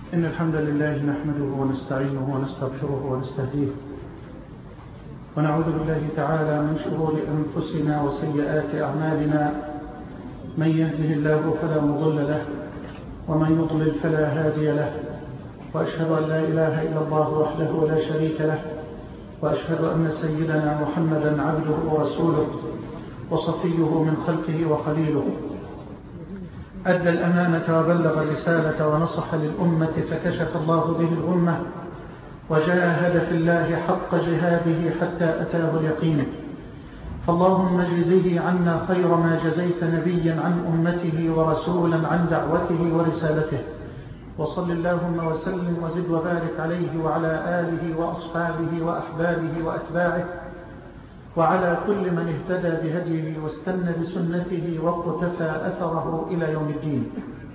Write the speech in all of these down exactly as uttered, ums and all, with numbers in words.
إن الحمد لله نحمده ونستعينه ونستغفره ونستهديه، ونعوذ بالله تعالى من شرور أنفسنا وسيئات أعمالنا. من يهده الله فلا مضل له، ومن يضلل فلا هادي له، وأشهد أن لا إله إلا الله وحده لا شريك له، وأشهد أن سيدنا محمدا عبده ورسوله وصفيه من خلقه وخليله، أدى الأمانة وبلغ الرسالة ونصح للأمة فكشف الله به الغمة، وجاهد في الله حق جهاده حتى أتاه اليقين. فاللهم اجزه عنا خير ما جزيت نبيا عن أمته ورسولا عن دعوته ورسالته، وصل اللهم وسلم وزد وبارك عليه وعلى آله وأصحابه وأحبابه وأتباعه وعلى كل من اهتدى بهديه واستنى بسنته واقتفى أثره إلى يوم الدين.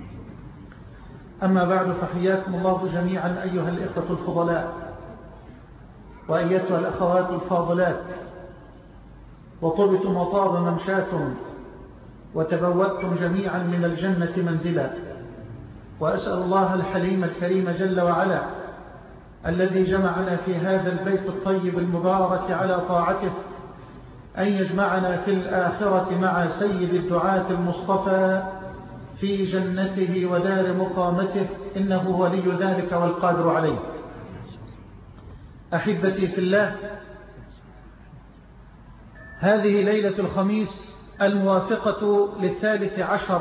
أما بعد، فحياكم الله جميعا أيها الإخوة الفضلاء وأيتها الأخوات الفاضلات، وطبتم وطاب ممشاكم وتبوأتم جميعا من الجنة منزلا. وأسأل الله الحليم الكريم جل وعلا الذي جمعنا في هذا البيت الطيب المبارك على طاعته أن يجمعنا في الآخرة مع سيد الدعاة المصطفى في جنته ودار مقامته، إنه ولي ذلك والقادر عليه. أحبتي في الله، هذه ليلة الخميس الموافقة للثالث عشر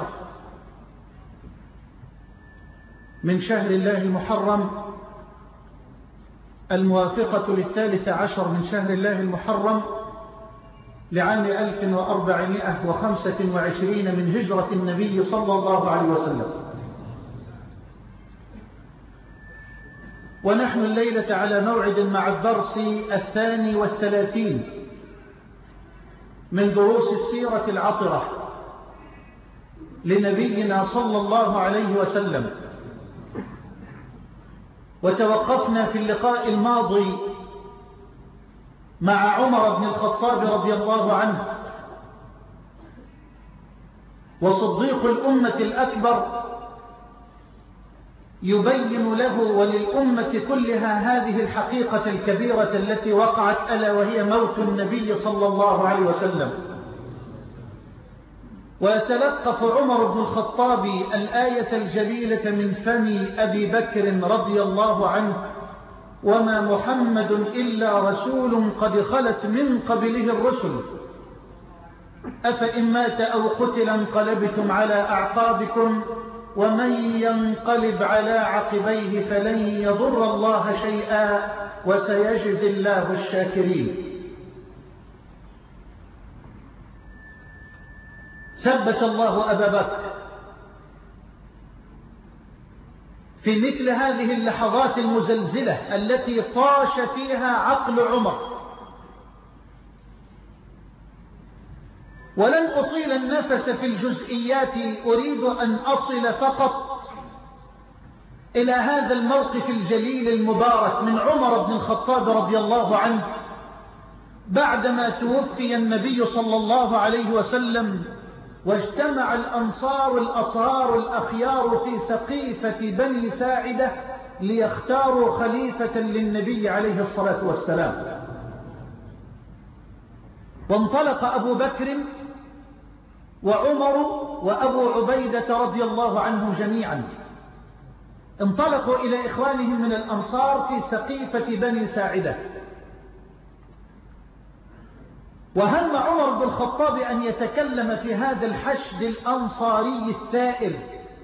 من شهر الله المحرم، الموافقة للثالث عشر من شهر الله المحرم لعام ألف وأربعمائة وخمسة وعشرين من هجرة النبي صلى الله عليه وسلم. ونحن الليلة على موعد مع الدرس الثاني والثلاثين من دروس السيرة العطرة لنبينا صلى الله عليه وسلم. وتوقفنا في اللقاء الماضي مع عمر بن الخطاب رضي الله عنه، وصديق الأمة الأكبر، يبين له وللأمة كلها هذه الحقيقة الكبيرة التي وقعت، ألا وهي موت النبي صلى الله عليه وسلم. ويتلقف عمر بن الخطاب الآية الجليلة من فم أبي بكر رضي الله عنه: وما محمد إلا رسول قد خلت من قبله الرسل أفإن مات أو قتل انقلبتم على أعقابكم ومن ينقلب على عقبيه فلن يضر الله شيئا وسيجزي الله الشاكرين. ثبت الله أبا بكر في مثل هذه اللحظات المزلزلة التي طاش فيها عقل عمر. ولن أطيل النفس في الجزئيات، أريد أن أصل فقط إلى هذا الموقف الجليل المبارك من عمر بن الخطاب رضي الله عنه بعدما توفي النبي صلى الله عليه وسلم، واجتمع الأنصار الأطهار الأخيار في سقيفة بني ساعدة ليختاروا خليفة للنبي عليه الصلاة والسلام. وانطلق أبو بكر وعمر وأبو عبيدة رضي الله عنهم جميعا، انطلقوا إلى إخوانهم من الأنصار في سقيفة بني ساعدة. وهم عمر بن الخطاب أن يتكلم في هذا الحشد الأنصاري الثائر،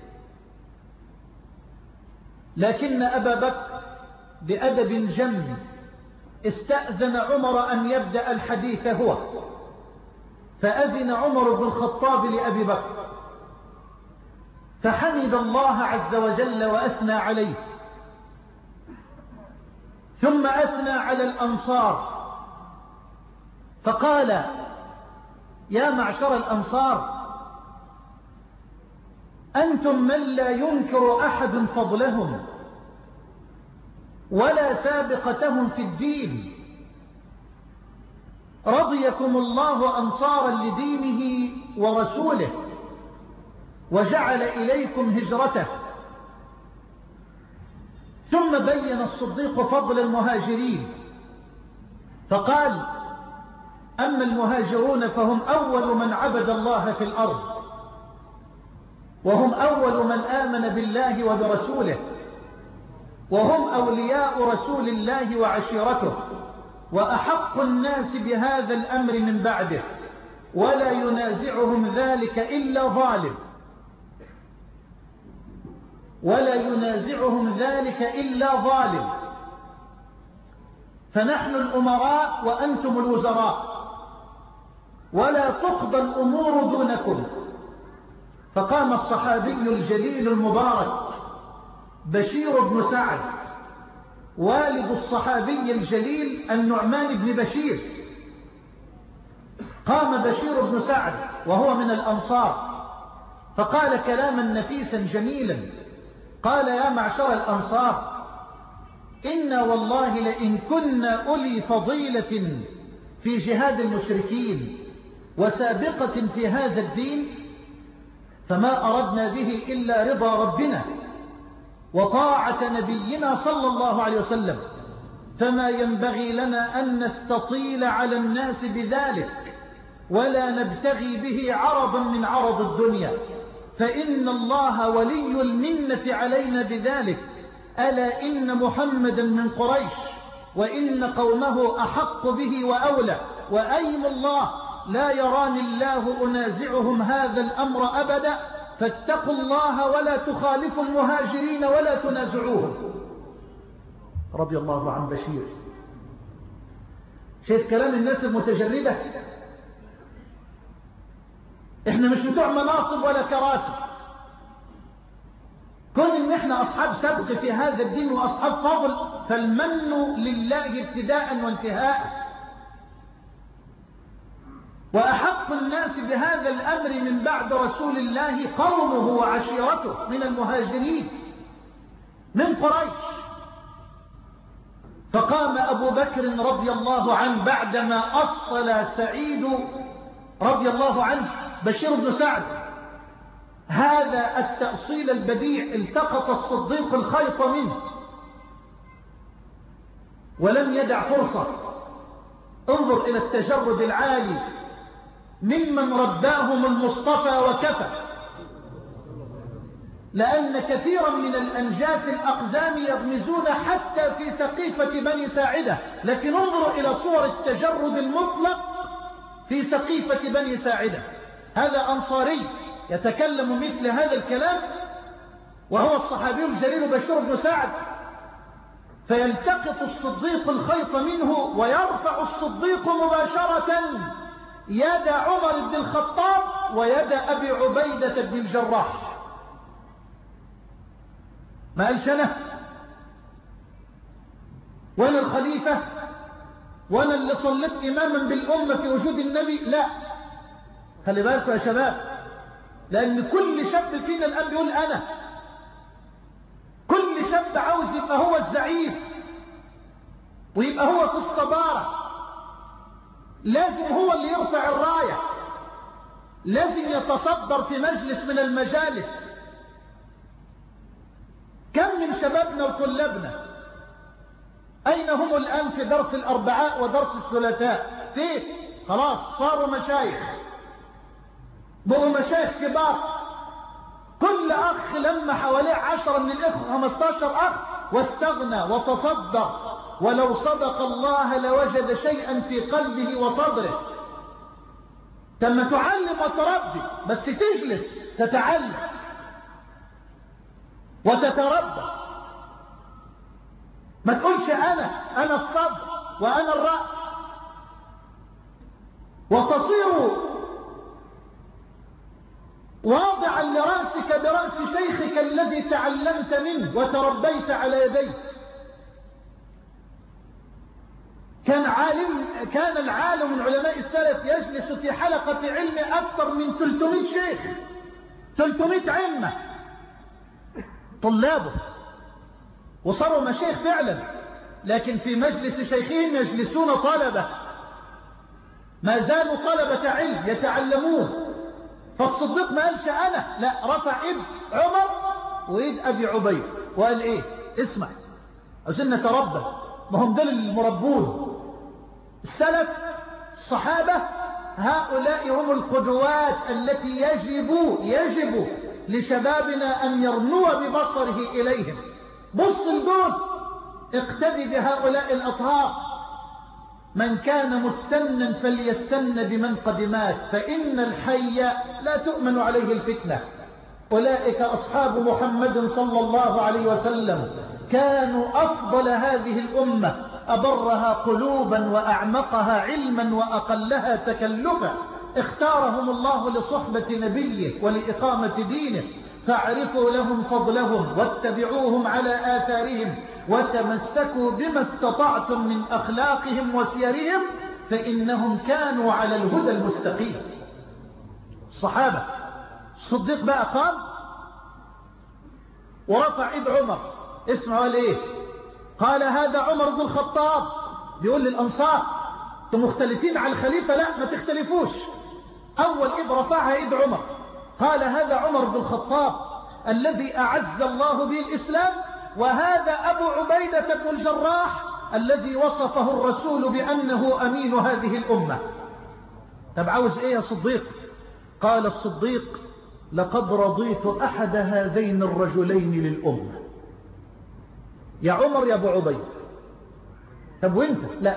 لكن أبا بكر بأدب جم استأذن عمر أن يبدأ الحديث هو، فأذن عمر بن الخطاب لأبي بكر فحمد الله عز وجل وأثنى عليه، ثم أثنى على الأنصار فقال: يا معشر الأنصار، أنتم من لا ينكر أحد فضلهم ولا سابقتهم في الدين، رضيكم الله أنصارا لدينه ورسوله وجعل إليكم هجرته، ثم بين الصديق فضل المهاجرين فقال: أما المهاجرون فهم أول من عبد الله في الأرض، وهم أول من آمن بالله وبرسوله، وهم أولياء رسول الله وعشيرته، وأحق الناس بهذا الأمر من بعده، ولا ينازعهم ذلك إلا ظالم ولا ينازعهم ذلك إلا ظالم فنحن الأمراء وأنتم الوزراء، ولا تقضى الأمور دونكم. فقام الصحابي الجليل المبارك بشير بن سعد والد الصحابي الجليل النعمان بن بشير، قام بشير بن سعد وهو من الأنصار فقال كلاما نفيسا جميلا، قال: يا معشر الأنصار، إنا والله لئن كنا أولي فضيلة في جهاد المشركين وسابقة في هذا الدين فما أردنا به إلا رضا ربنا وطاعة نبينا صلى الله عليه وسلم، فما ينبغي لنا أن نستطيل على الناس بذلك ولا نبتغي به عرضا من عرض الدنيا، فإن الله ولي المنة علينا بذلك. ألا إن محمدا من قريش وإن قومه أحق به وأولى، وأيم الله لا يراني الله أنازعهم هذا الأمر أبدا، فاتقوا الله ولا تخالفوا المهاجرين ولا تنازعوهم. رضي الله عن بشير. شايف كلام الناس المتجردة؟ احنا مش بتوع مناصب ولا كراسي، كون ان احنا اصحاب سبق في هذا الدين واصحاب فضل فالمن لله ابتداء وانتهاء. واحق الناس بهذا الامر من بعد رسول الله قومه وعشيرته من المهاجرين من قريش. فقام ابو بكر رضي الله عنه بعدما اصل سعيد رضي الله عنه بشير بن سعد هذا التأصيل البديع، التقط الصديق الخيط منه ولم يدع فرصة. انظر إلى التجرد العالي ممن رباهم المصطفى وكفى، لأن كثيرا من الأنجاس الأقزام يغمزون حتى في سقيفة بني ساعدة، لكن انظروا إلى صور التجرد المطلق في سقيفة بني ساعدة. هذا أنصاري يتكلم مثل هذا الكلام وهو الصحابي الجليل بشير بن سعد، فيلتقط الصديق الخيط منه ويرفع الصديق مباشرة يد عمر بن الخطاب ويد أبي عبيدة بن الجراح. ما قالش أنا وأنا الخليفة وأنا اللي صليت إماما بالأمة في وجود النبي، لا. خلي بالكم يا شباب، لأن كل شاب فينا الآن بيقول أنا، كل شاب عاوز يبقى هو الزعيم ويبقى هو في الصدارة، لازم هو اللي يرفع الراية، لازم يتصدر في مجلس من المجالس. كم من شبابنا وطلابنا أين هم الآن في درس الأربعاء ودرس الثلاثاء؟ فيه خلاص صاروا مشايخ، بقوا مشايخ كبار. كل أخ لما حواليه عشرة من الإخوة خمستاشر أخ واستغنى وتصدق، ولو صدق الله لوجد شيئا في قلبه وصدره. لما تعلم وتربي، بس تجلس تتعلم وتتربى، ما تقولش أنا أنا الصدر وأنا الرأس، وتصير واضعا لرأسك برأس شيخك الذي تعلمت منه وتربيت على يديه. كان عالم كان العالم من علماء السلف يجلس في حلقة علم أكثر من ثلاثمائة شيخ، ثلاثمائة عمة طلابه، وصاروا مشايخ فعلا، لكن في مجلس شيخهم يجلسون طلبة، ما زالوا طلبة علم يتعلمون. فالصديق ما قالش أنا، لا، رفع إيد عمر وإيد أبي عبيد وقال إيه؟ اسمع، عاوزين نتربى. ما هم دول المربون. السلف الصحابة هؤلاء هم القدوات التي يجب يجب لشبابنا أن يرنو ببصره إليهم. بص لدول، اقتدي بهؤلاء الأطهار. من كان مستنا فليستن بمن قد مات، فإن الحي لا تؤمن عليه الفتنة. أولئك أصحاب محمد صلى الله عليه وسلم، كانوا أفضل هذه الأمة، أبرها قلوبا وأعمقها علما وأقلها تكلفا. اختارهم الله لصحبة نبيه ولإقامة دينه، فاعرفوا لهم فضلهم واتبعوهم على آثارهم، وتمسكوا بما استطعتم من أخلاقهم وسيرهم، فإنهم كانوا على الهدى المستقيم. الصحابة. الصديق بقى قام ورفع ايد عمر. اسمعوا ليه؟ قال هذا عمر بن الخطاب. بيقول للأنصار انتم مختلفين على الخليفة؟ لا، ما تختلفوش. أول ايد رفعها ايد عمر. قال هذا عمر بن الخطاب الذي أعز الله به الإسلام، وهذا أبو عبيدة بن الجراح الذي وصفه الرسول بأنه أمين هذه الأمة. طب عاوز ايه يا صديق؟ قال الصديق لقد رضيت أحد هذين الرجلين للأمة. يا عمر يا أبو عبيد. طب وانت؟ لا.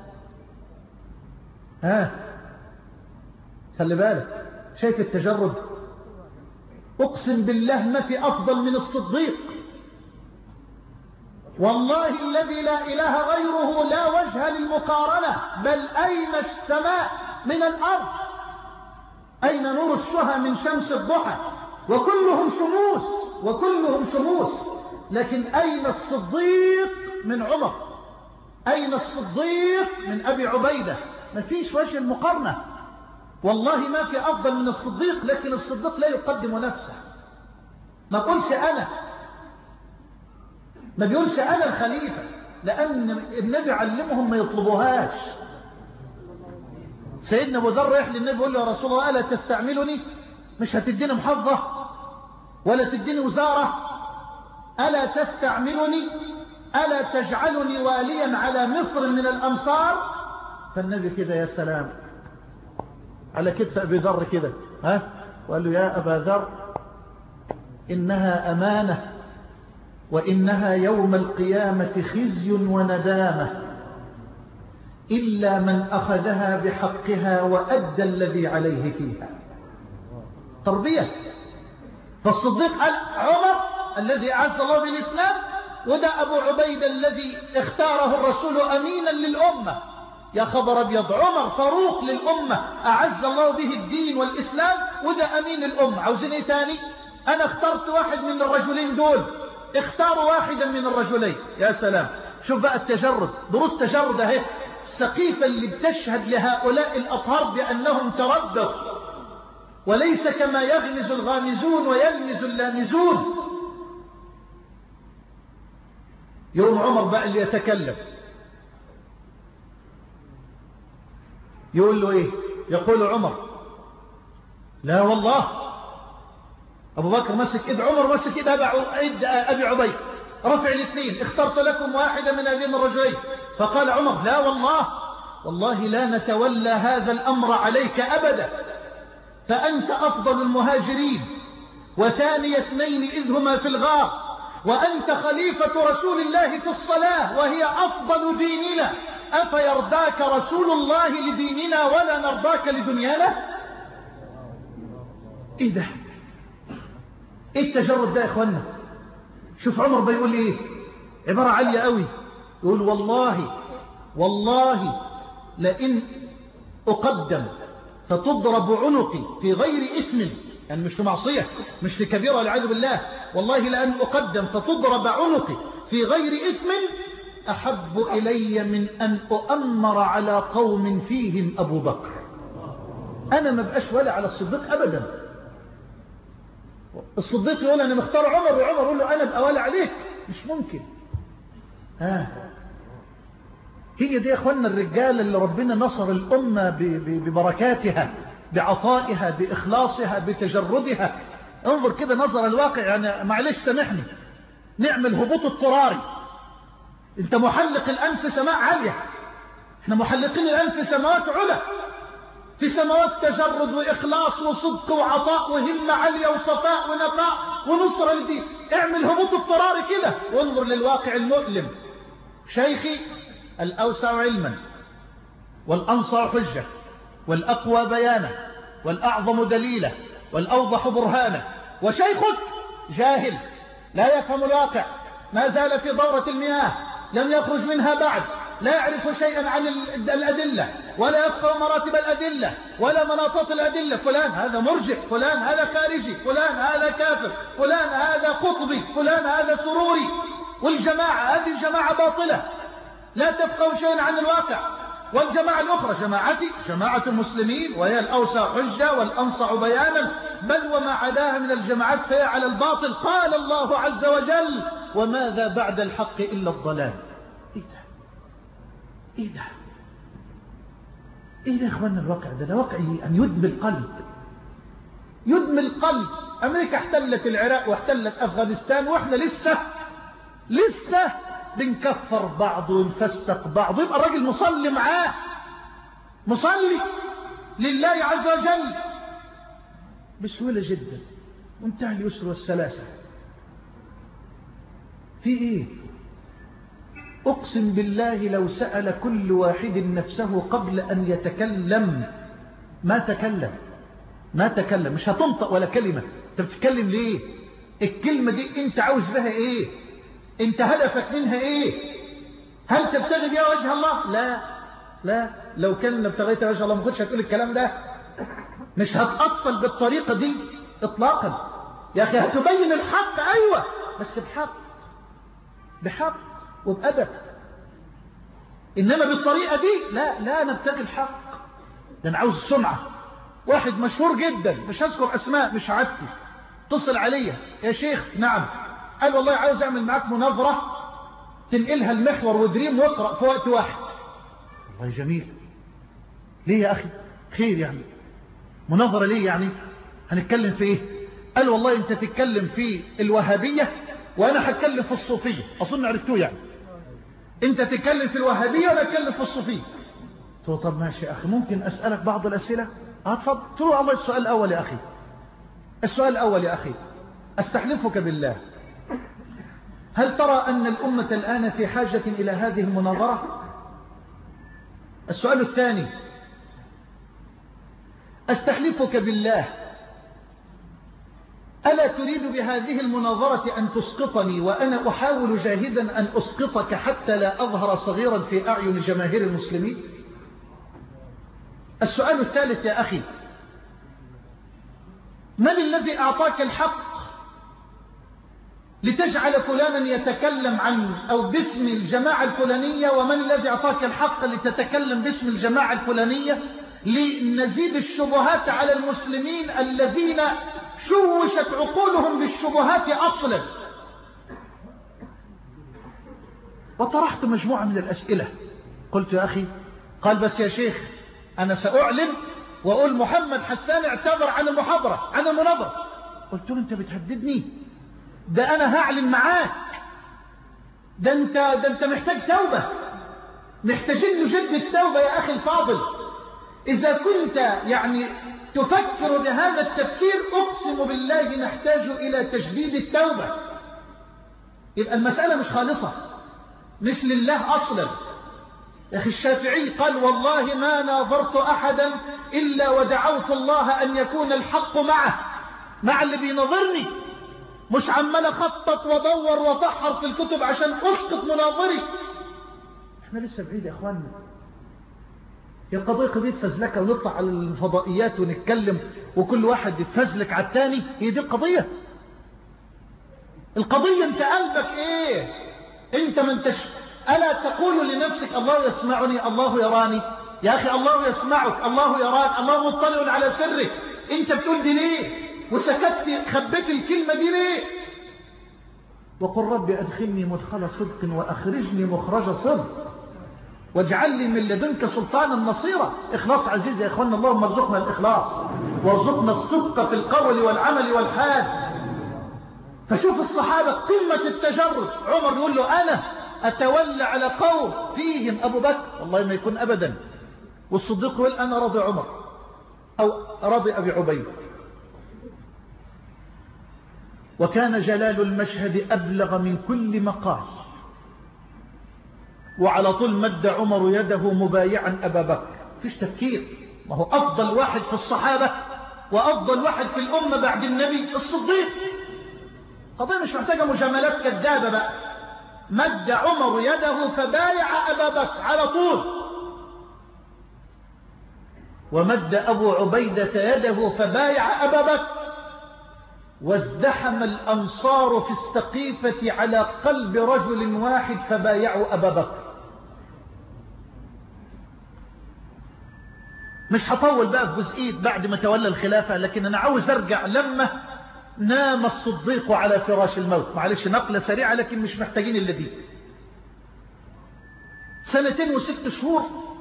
ها خلي بالك، شايف التجرد؟ أقسم بالله ما في أفضل من الصديق. والله الذي لا إله غيره لا وجه للمقارنة. بل أين السماء من الأرض؟ أين نور الشهى من شمس الضحى؟ وكلهم شموس وكلهم شموس. لكن أين الصديق من عمر؟ أين الصديق من أبي عبيدة؟ ما فيش وجه المقارنة. والله ما في أفضل من الصديق، لكن الصديق لا يقدم نفسه. ما قلش أنا، ما بيقولش أنا الخليفة، لأن النبي علمهم ما يطلبوهاش. سيدنا أبو ذر رايح للنبي يقول له يا رسول الله ألا تستعملني؟ مش هتديني محافظة ولا تديني وزارة؟ ألا تستعملني؟ ألا تجعلني واليا على مصر من الأمصار؟ فالنبي كده يا سلام على كتف أبي ذر كده، ها، وقال له يا أبا ذر إنها أمانة، وإنها يوم القيامة خزي وندامة، إلا من أخذها بحقها وأدى الذي عليه فيها. تربية. فالصديق قال عمر الذي أعز الله بالإسلام، وده أبو عبيدة الذي اختاره الرسول أمينا للأمة. يا خبر أبيض، عمر فاروق للأمة أعز الله به الدين والإسلام، وده أمين الأمة. عاوزين إيه تاني؟ أنا اخترت واحد من الرجلين دول، اختاروا واحدا من الرجلين. يا سلام، شوف بقى التجرد، دروس تجرد اهي، السقيفة اللي بتشهد لهؤلاء الأطهار بأنهم تردوا، وليس كما يغمز الغامزون ويلمز اللامزون. يوم عمر بقى اللي يتكلم يقول له ايه؟ يقول عمر لا والله. ابو بكر مسك ايد عمر، مسك ايد ابي عبيد، رفع الاثنين، اخترت لكم واحدا من هذين الرجلين. فقال عمر لا والله، والله لا نتولى هذا الامر عليك ابدا، فانت افضل المهاجرين، وثاني اثنين اذ هما في الغار، وانت خليفة رسول الله في الصلاة وهي افضل ديننا، افيرضاك رسول الله لديننا ولا نرضاك لدنيانا؟ ايه ده؟ ايه التجرد ده يا اخوانا؟ شوف عمر بيقول ايه، عبارة عالية قوي، يقول والله والله لئن اقدم فتضرب عنقي في غير اثم، يعني مش في معصية، مش في كبيرة والعياذ بالله، والله لأن اقدم فتضرب عنقي في غير اثم احب الي من ان اؤمر على قوم فيهم ابو بكر. انا ما بقاش ولا على الصديق ابدا. الصديق يقول انا مختار عمر، وعمر يقول له انا ابقى ولا عليك، مش ممكن. ها هي دي يا اخوانا الرجال اللي ربنا نصر الامه ببركاتها، بعطائها، باخلاصها، بتجردها. انظر كده نظر الواقع، يعني معلش سامحني، نعمل هبوط اضطراري انت محلق الآن في سماء عالية، احنا محلقين الآن في سماوات علا، في سماوات تجرد وإخلاص وصدق وعطاء وهمة عالية وصفاء ونقاء ونصرة للدين. اعمل هبوط اضطراري كده وانظر للواقع المؤلم. شيخي الأوسع علما والأنصع حجة والأقوى بيانا والأعظم دليلا والأوضح برهانا، وشيخك جاهل لا يفهم الواقع، ما زال في دورة المياه لم يخرج منها بعد، لا يعرف شيئا عن الأدلة ولا يفقه مراتب الأدلة ولا مناطات الأدلة. فلان هذا مرجع، فلان هذا خارجي، فلان هذا كافر، فلان هذا قطبي، فلان هذا سروري، والجماعة هذه الجماعة باطلة لا تفقه شيئا عن الواقع. والجماعة الأخرى جماعتي جماعة المسلمين وهي الأوسع حجة والأنصع بيانا، بل وما عداها من الجماعات فهي على الباطل. قال الله عز وجل: وماذا بعد الحق إلا الضلال. إيه ده إيه ده إيه ده يا إخواننا؟ الواقع ده ده واقع أن يدمي القلب، يدمي القلب. أمريكا احتلت العراق واحتلت أفغانستان وإحنا لسه لسه بنكفر بعض ونفسق بعض. يبقى الراجل مصلي معاه، مصلي لله عز وجل بسهولة جدا، وانتهى اليسر والسلاسة. في ايه؟ اقسم بالله لو سأل كل واحد نفسه قبل ان يتكلم ما تكلم ما تكلم مش هتنطق ولا كلمة. انت بتتكلم ليه؟ الكلمة دي انت عاوز بها ايه؟ انت هدفك منها ايه؟ هل تبتغي بها وجه الله؟ لا لا، لو كان ابتغيت وجه الله ما كنتش هتقول الكلام ده. مش هتأصل بالطريقة دي اطلاقا. يا اخي هتبين الحق، ايوه، بس بحق بحق وبأدب. انما بالطريقة دي لا لا نبتغي الحق، ده انا عاوز سمعة. واحد مشهور جدا مش هذكر اسماء مش عادتي اتصل عليا: يا شيخ نعم، قال والله عاوز اعمل معاك مناظرة تنقلها المحور ودريم واقرأ في وقت واحد. والله جميل. ليه يا اخي؟ خير يعني؟ مناظرة ليه يعني؟ هنتكلم في ايه؟ قال والله انت تتكلم في الوهابية وانا هتكلم في الصوفية. اظن عرفتوه يعني. انت تتكلم في الوهابية وانا اتكلم في الصوفية. قلت له طب ماشي يا اخي، ممكن اسألك بعض الاسئلة؟ اه اتفضل. قلت له الله السؤال الاول يا اخي، السؤال الاول يا اخي، استحلفك بالله، هل ترى أن الأمة الآن في حاجة إلى هذه المناظرة؟ السؤال الثاني، أستحلفك بالله، ألا تريد بهذه المناظرة أن تسقطني وأنا أحاول جاهدا أن أسقطك حتى لا أظهر صغيرا في أعين جماهير المسلمين؟ السؤال الثالث يا أخي، من الذي أعطاك الحق لتجعل فلانا يتكلم عن أو باسم الجماعة الفلانية، ومن الذي أعطاك الحق لتتكلم باسم الجماعة الفلانية، لنزيد الشبهات على المسلمين الذين شوشت عقولهم بالشبهات أصلا؟ وطرحت مجموعة من الأسئلة. قلت يا أخي، قال بس يا شيخ أنا سأعلن وأقول محمد حسان اعتذر عن المحاضرة عن المناظرة. قلت له أنت بتهددني؟ ده أنا هعلن معاك، ده أنت, ده أنت محتاج توبة، محتاجين نجد التوبة يا أخي الفاضل. إذا كنت يعني تفكر بهذا التفكير أقسم بالله نحتاج إلى تجديد التوبة. يبقى المسألة مش خالصة، مش لله أصلا. يا أخي الشافعي قال والله ما ناظرت أحدا إلا ودعوت الله أن يكون الحق معه، مع اللي بيناظرني، مش عمال اخطط وادور واطحر في الكتب عشان اسقط مناظري. احنا لسه بعيد يا اخواننا. هي القضيه قضيه فزلكه ونطلع على الفضائيات ونتكلم وكل واحد يتفزلك على الثاني؟ هي دي القضيه؟ القضيه انت قلبك ايه؟ انت ما انتش الا تقول لنفسك الله يسمعني الله يراني؟ يا اخي الله يسمعك الله يراك الله مطلع على سرك. انت بتقول دي ليه وسكت خبيت الكلمة دي ليه؟ وقل رب أدخلني مدخل صدق وأخرجني مخرج صدق واجعل لي من لدنك سلطانا نصيرا. إخلاص عزيز يا إخواننا، اللهم ارزقنا الإخلاص وارزقنا الصدق في القول والعمل والحال. فشوف الصحابة قمة التجرد، عمر يقول له أنا أتولى على قوم فيهم أبو بكر؟ والله ما يكون أبدا. والصديق يقول أنا راضي عمر أو راضي أبي عبيد. وكان جلال المشهد أبلغ من كل مقال، وعلى طول مد عمر يده مبايعا أبا بكر. فيش تفكير، ما هو أفضل واحد في الصحابة وأفضل واحد في الأمة بعد النبي الصديق. قضية مش محتاجة مجاملات كذابة بقى. مد عمر يده فبايع أبا بكر على طول، ومد أبو عبيدة يده فبايع أبا بكر، وازدحم الأنصار في السقيفة على قلب رجل واحد فبايعوا أبا بكر. مش هطول بقى في جزئية بعد ما تولى الخلافة، لكن أنا عاوز أرجع لما نام الصديق على فراش الموت. معلش نقلة سريعة لكن مش محتاجين إلا دي. سنتين وست شهور،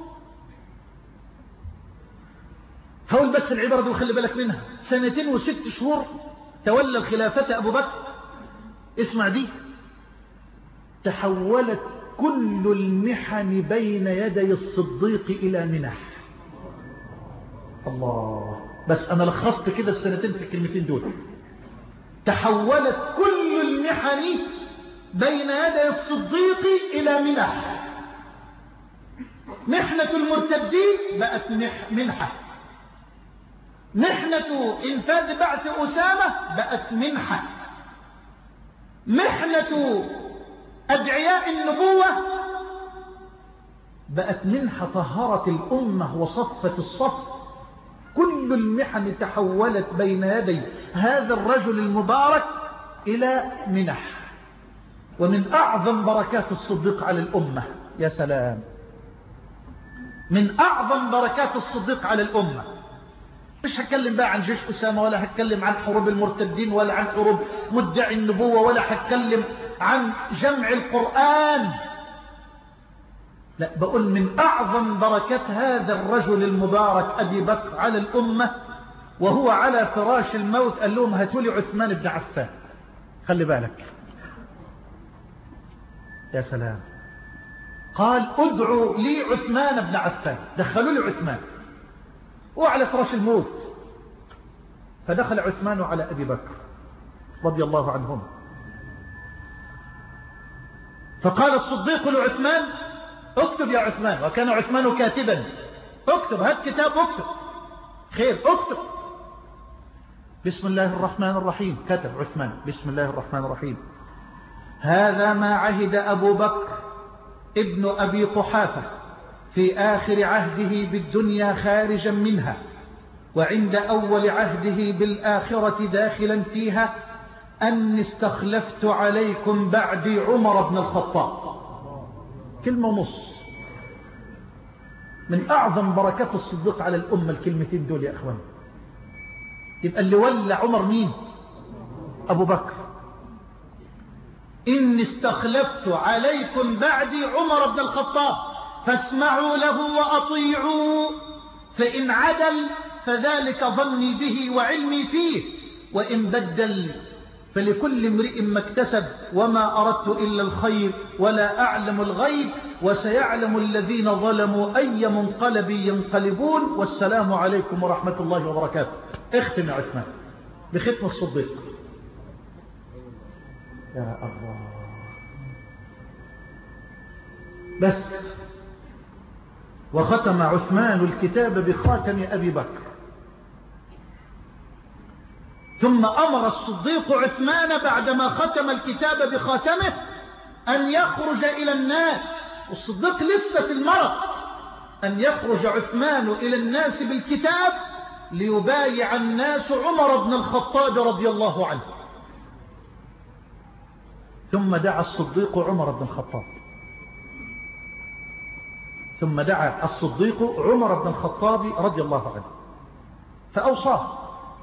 هقول بس العبارة دي وخلي بالك منها. سنتين وست شهور تولى الخلافة أبو بكر. اسمع دي: تحولت كل المحن بين يدي الصديق إلى منح. الله، بس أنا لخصت كده السنتين في الكلمتين دول. تحولت كل المحن بين يدي الصديق إلى منح. محنة المرتدين بقت منحة، محنة إنفاذ بعث أسامة بقت منحة، محنة أدعياء النبوة بقت منحة طهرت الأمة وصفت الصف. كل المحن تحولت بين يدي هذا الرجل المبارك إلى منح. ومن أعظم بركات الصديق على الأمة، يا سلام، من أعظم بركات الصديق على الأمة. مش هتكلم بقى عن جيش أسامة، ولا هتكلم عن حروب المرتدين، ولا عن حروب مدعي النبوة، ولا هتكلم عن جمع القرآن. لا، بقول من أعظم بركات هذا الرجل المبارك أبي بكر على الأمة، وهو على فراش الموت قال لهم هاتوا لي عثمان بن عفان. خلي بالك، يا سلام، قال ادعوا لي عثمان بن عفان. دخلوا لي عثمان وعلى فراش الموت. فدخل عثمان على أبي بكر رضي الله عنهم، فقال الصديق لعثمان اكتب يا عثمان. وكان عثمان كاتبا. اكتب، هات كتاب اكتب، خير اكتب. بسم الله الرحمن الرحيم. كتب عثمان بسم الله الرحمن الرحيم: هذا ما عهد أبو بكر ابن أبي قحافة في آخر عهده بالدنيا خارجا منها، وعند أول عهده بالآخرة داخلا فيها، أن استخلفت عليكم بعدي عمر بن الخطاب. كلمة ونص. من أعظم بركات الصديق على الأمة الكلمتين دول يا أخوان. يبقى اللي ولى عمر مين؟ أبو بكر. إني استخلفت عليكم بعدي عمر بن الخطاب فاسمعوا له وأطيعوا، فإن عدل فذلك ظني به وعلمي فيه، وإن بدل فلكل امرئ ما اكتسب، وما أردت إلا الخير ولا أعلم الغيب، وسيعلم الذين ظلموا أي منقلب ينقلبون، والسلام عليكم ورحمة الله وبركاته. اختم يا عثمان بختم الصديق. يا الله، بس وختم عثمان الكتاب بخاتم أبي بكر. ثم أمر الصديق عثمان بعدما ختم الكتاب بخاتمه أن يخرج إلى الناس، والصديق لسه في المرض، أن يخرج عثمان إلى الناس بالكتاب ليبايع الناس عمر بن الخطاب رضي الله عنه. ثم دعا الصديق عمر بن الخطاب ثم دعا الصديق عمر بن الخطاب رضي الله عنه فأوصاه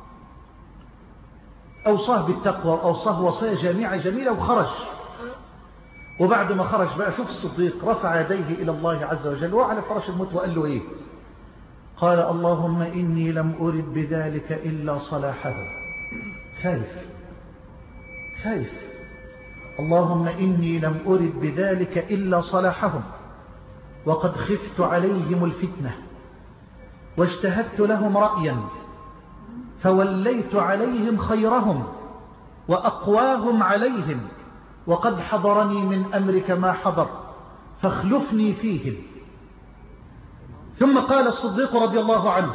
أوصاه بالتقوى، وأوصاه وصايا جامعة جميلة، وخرج. وبعد ما خرج بقى شوف الصديق رفع يديه إلى الله عز وجل وعلى فراش الموت وقال له إيه؟ قال اللهم إني لم أرد بذلك إلا صلاحه. خايف خايف اللهم إني لم أرد بذلك إلا صلاحهم، وقد خفت عليهم الفتنة واجتهدت لهم رأيا فوليت عليهم خيرهم وأقواهم عليهم، وقد حضرني من أمرك ما حضر فاخلفني فيهم. ثم قال الصديق رضي الله عنه: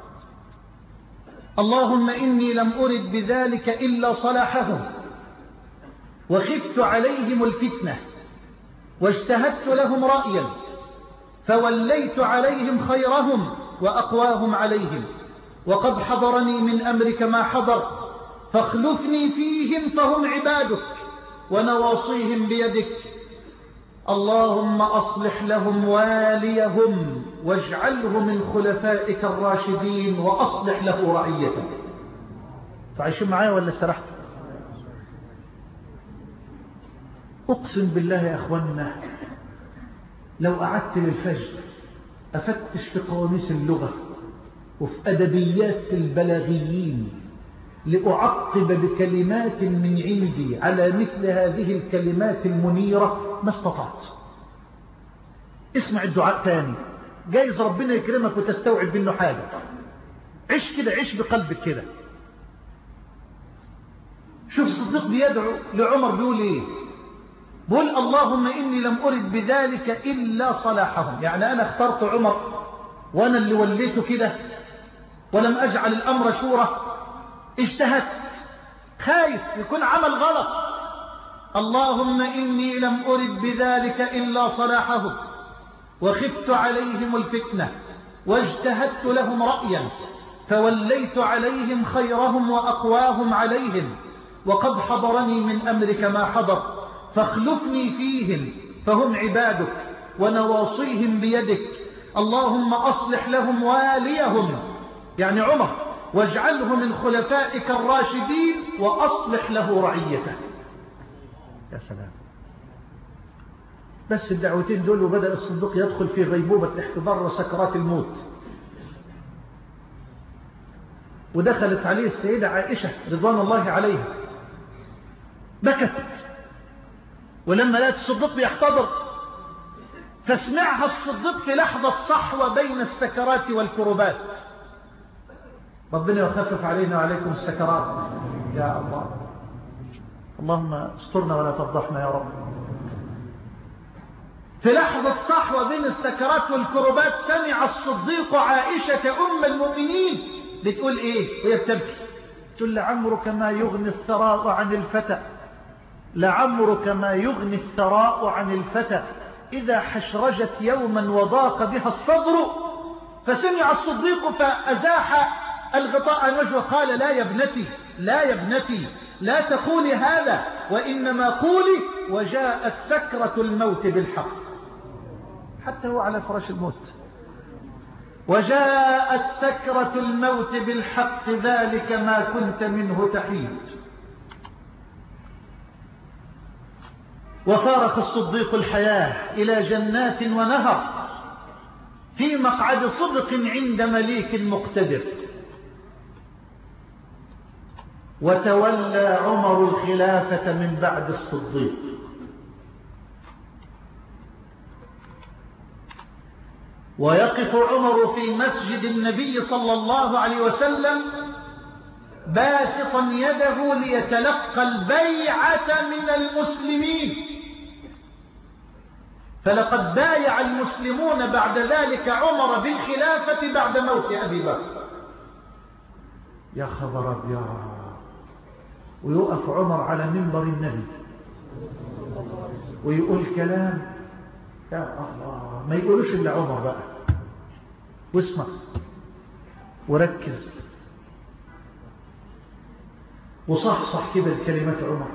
اللهم إني لم أرد بذلك إلا صلاحهم وخفت عليهم الفتنة واجتهدت لهم رأيا فوليت عليهم خيرهم وأقواهم عليهم، وقد حضرني من أمرك ما حضر فاخلفني فيهم فهم عبادك ونواصيهم بيدك. اللهم أصلح لهم واليهم واجعله من خلفائك الراشدين وأصلح له رعيته. تعيشون معايا ولا سرحت؟ أقسم بالله يا أخوانا لو قعدت للفجر أفتش في قواميس اللغة وفي أدبيات البلاغيين لأعقب بكلمات من عندي على مثل هذه الكلمات المنيرة ما استطعت. اسمع الدعاء تاني، جايز ربنا يكرمك وتستوعب منه حاجة. عيش كده، عيش بقلبك كده. شوف الصديق بيدعو لعمر بيقول ايه؟ بقول اللهم إني لم أرد بذلك إلا صلاحهم، يعني أنا اخترت عمر وأنا اللي وليته كده ولم أجعل الأمر شورى، اجتهدت، خايف يكون عمل غلط. اللهم إني لم أرد بذلك إلا صلاحهم وخفت عليهم الفتنة واجتهدت لهم رأيا فوليت عليهم خيرهم وأقواهم عليهم، وقد حضرني من أمرك ما حضر فاخلفني فيهم فهم عبادك ونواصيهم بيدك. اللهم أصلح لهم واليهم، يعني عمر، واجعله من خلفائك الراشدين وأصلح له رعيته. يا سلام. بس الدعوتين دول وبدأ الصديق يدخل في غيبوبة احتضار سكرات الموت. ودخلت عليه السيدة عائشة رضوان الله عليها بكت، ولما لقت الصديق يحتضر فسمعها الصديق في لحظة صحوة بين السكرات والكربات. ربنا يخفف علينا وعليكم السكرات يا الله. اللهم استرنا ولا تفضحنا يا رب. في لحظة صحوة بين السكرات والكربات سمع الصديق عائشة أم المؤمنين بتقول إيه وهي بتبكي؟ تقول لعمرك ما يغني الثراء عن الفتى، لعمرك ما يغني الثراء عن الفتى إذا حشرجت يوما وضاق بها الصدر. فسمع الصديق فأزاح الغطاء عن وجهه قال: لا يا ابنتي، لا يا ابنتي، لا تقولي هذا، وإنما قولي وجاءت سكرة الموت بالحق. حتى هو على فراش الموت. وجاءت سكرة الموت بالحق ذلك ما كنت منه تحيد. وفارق الصديق الحياة إلى جنات ونهر في مقعد صدق عند مليك مقتدر. وتولى عمر الخلافة من بعد الصديق. ويقف عمر في مسجد النبي صلى الله عليه وسلم باسطا يده ليتلقى البيعة من المسلمين. فلقد بايع المسلمون بعد ذلك عمر بالخلافة بعد موت أبي بكر. يا خبر أبيض. ويقف عمر على منبر النبي ويقول كلام يا الله ما يقولوش إلا عمر بقى. واسمع وركز وصحصح كده الكلمات عمر.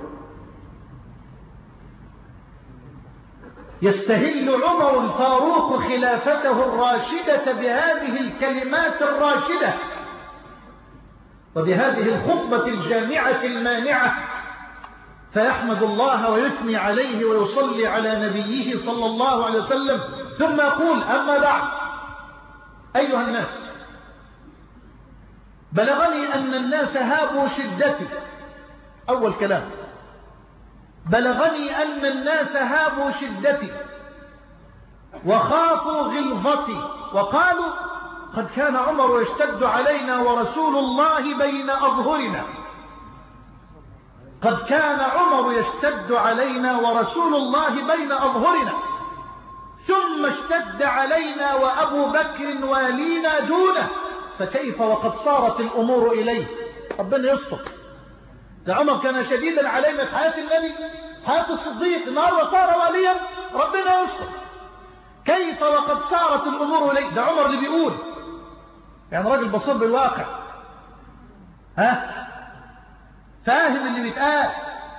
يستهل عمر الفاروق خلافته الراشدة بهذه الكلمات الراشدة وبهذه الخطبة الجامعة المانعة، فيحمد الله ويثني عليه ويصلي على نبيه صلى الله عليه وسلم، ثم يقول: أما بعد أيها الناس، بلغني أن الناس هابوا شدتي. أول كلام بلغني أن الناس هابوا شدتي وخافوا غلظتي وقالوا قد كان عمر يشتد علينا ورسول الله بين أظهرنا. قد كان عمر يشتد علينا ورسول الله بين أظهرنا ثم اشتد علينا وأبو بكر والينا دونه فكيف وقد صارت الأمور إليه. ربنا يستر. ده عمر كان شديدا علينا في حياة النبي، حياة الصديق، النهارده صار واليا، ربنا يستر. كيف وقد صارت الأمور إليه. ده عمر اللي بيقول، يعني راجل بصير بالواقع، ها فاهم اللي بيتقال.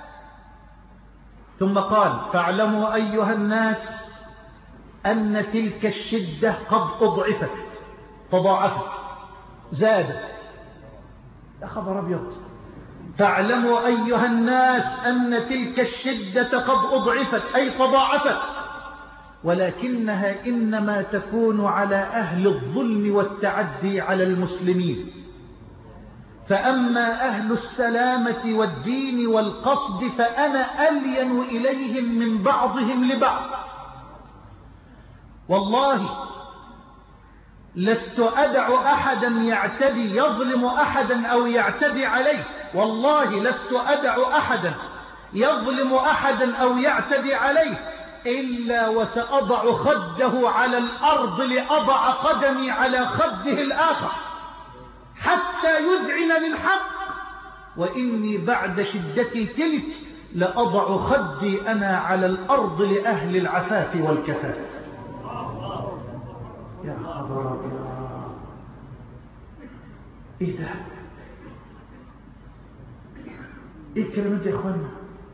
ثم قال فاعلموا أيها الناس أن تلك الشدة قد أضعفت، تضاعفت، زادت. يا خبر أبيض. فاعلموا أيها الناس أن تلك الشدة قد أضعفت أي تضاعفت، ولكنها إنما تكون على أهل الظلم والتعدي على المسلمين. فأما أهل السلامة والدين والقصد فأنا ألين إليهم من بعضهم لبعض. والله لست أدع أحدا يعتدي يظلم أحدا أو يعتدي عليه. والله لست أدع أحدا يظلم أحدا أو يعتدي عليه إلا وسأضع خده على الأرض لأضع قدمي على خده الآخر حتى يذعن للحق، وإني بعد شدتي تلك لأضع خدي أنا على الأرض لأهل العفاف والكفاف. يا خبر أبيض. إيه ده؟ إيه الكلمات دي يا إخوانا؟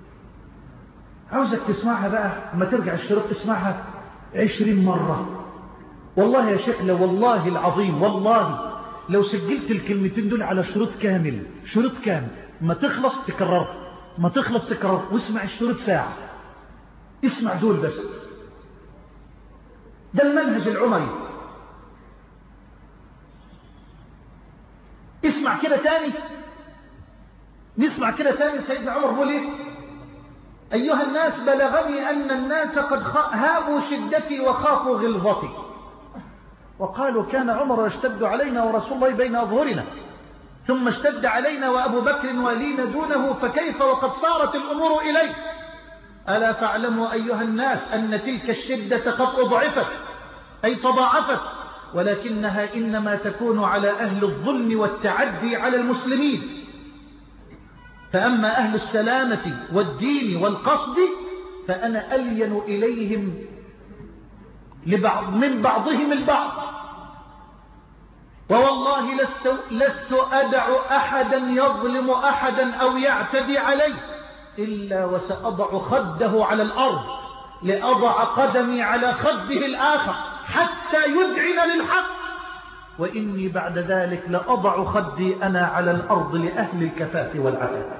عاوزك تسمعها بقى لما ترجع الشريط، تسمعها عشرين مرة. والله يا شيخ لو والله العظيم والله لو سجلت الكلمتين دول على شريط كامل، شريط كامل ما تخلص تكرر، ما تخلص تكرر، واسمع الشريط ساعة، اسمع دول بس. ده المنهج العمري. اسمع كده تاني، نسمع كده تاني. سيدنا عمر بيقول ايه؟ أيها الناس بلغني أن الناس قد هابوا شدتي وخافوا غلظتي وقالوا كان عمر يشتد علينا ورسول الله بين أظهرنا ثم اشتد علينا وأبو بكر والينا دونه فكيف وقد صارت الأمور إليه. ألا فاعلموا أيها الناس أن تلك الشدة قد أضعفت أي تضاعفت، ولكنها إنما تكون على أهل الظلم والتعدي على المسلمين. فأما أهل السلامة والدين والقصد فأنا ألين إليهم لبعض من بعضهم البعض. ووالله لست, لست أدع أحدا يظلم أحدا أو يعتدي عليه إلا وسأضع خده على الأرض لأضع قدمي على خده الآخر حتى يذعن للحق، وإني بعد ذلك لأضع خدي أنا على الأرض لأهل الكفاف والعفاف.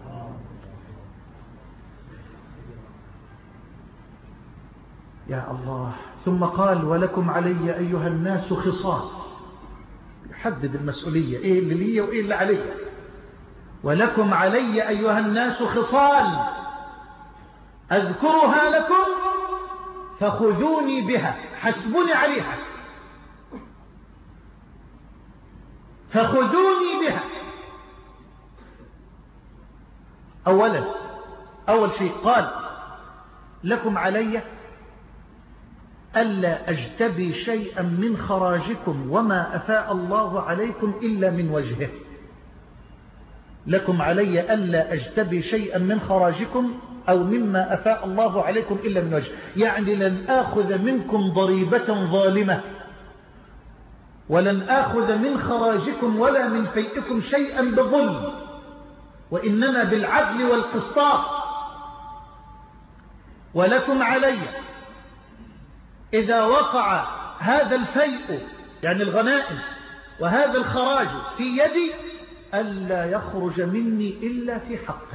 يا الله. ثم قال ولكم علي أيها الناس خصال. يحدد المسؤولية، إيه اللي لي وإيه اللي علي. ولكم علي أيها الناس خصال أذكرها لكم فخذوني بها، حسبوني عليها، فخذوني بها. أولا أول شيء قال لكم علي ألا أجتبي شيئا من خراجكم وما أفاء الله عليكم إلا من وجهه. لكم علي ألا أجتبي شيئا من خراجكم أو مما أفاء الله عليكم إلا من وجهه، يعني لن آخذ منكم ضريبة ظالمة ولن آخذ من خراجكم ولا من فيئكم شيئا بظلم، وإنما بالعدل والقسطاس. ولكم علي إذا وقع هذا الفيء يعني الغنائم وهذا الخراج في يدي ألا يخرج مني إلا في حقه.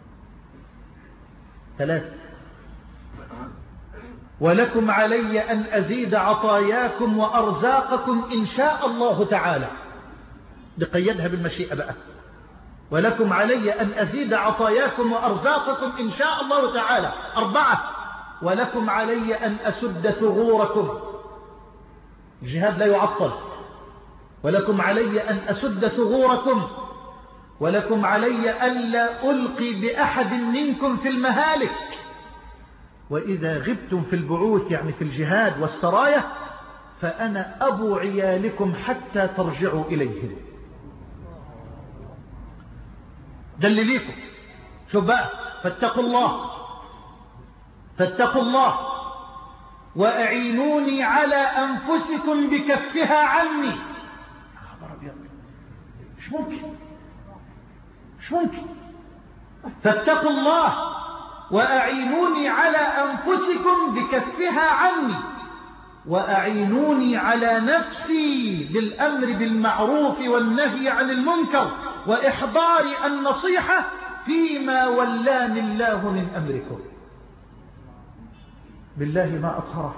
ثلاثة ولكم علي أن أزيد عطاياكم وأرزاقكم إن شاء الله تعالى. بقيدها بالمشيئة بقى. ولكم علي أن أزيد عطاياكم وأرزاقكم إن شاء الله تعالى. أربعة، ولكم علي أن أسد ثغوركم. الجهاد لا يعطل. ولكم علي أن أسد ثغوركم، ولكم علي ألا ألقي بأحد منكم في المهالك، وإذا غبتم في البعوث يعني في الجهاد والسرايا فأنا أبو عيالكم حتى ترجعوا إليهم. دلليكم. شوف بقى، فاتقوا الله فاتقوا الله وأعينوني على أنفسكم بكفها عني. مش ممكن مش ممكن فاتقوا الله وأعينوني على أنفسكم بكفها عني، وأعينوني على نفسي بالأمر بالمعروف والنهي عن المنكر وإحضار النصيحة فيما ولاني الله من أمركم. بالله ما أطهره،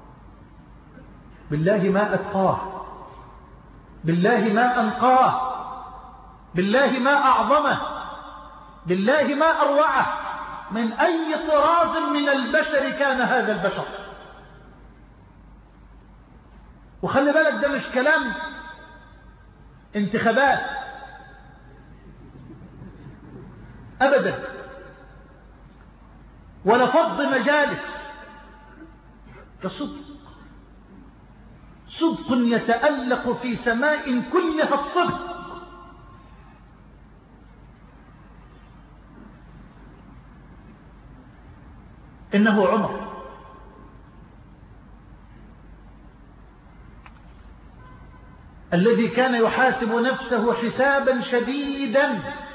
بالله ما أتقاه، بالله ما أنقاه، بالله ما أعظمه، بالله ما أروعه. من أي طراز من البشر كان هذا البشر؟ وخلي بالك ده مش كلام انتخابات أبدا، ولا فض مجالس. ده صدق، صدق يتألق في سماء كلها الصدق. إنه عمر الذي كان يحاسب نفسه حسابا شديدا،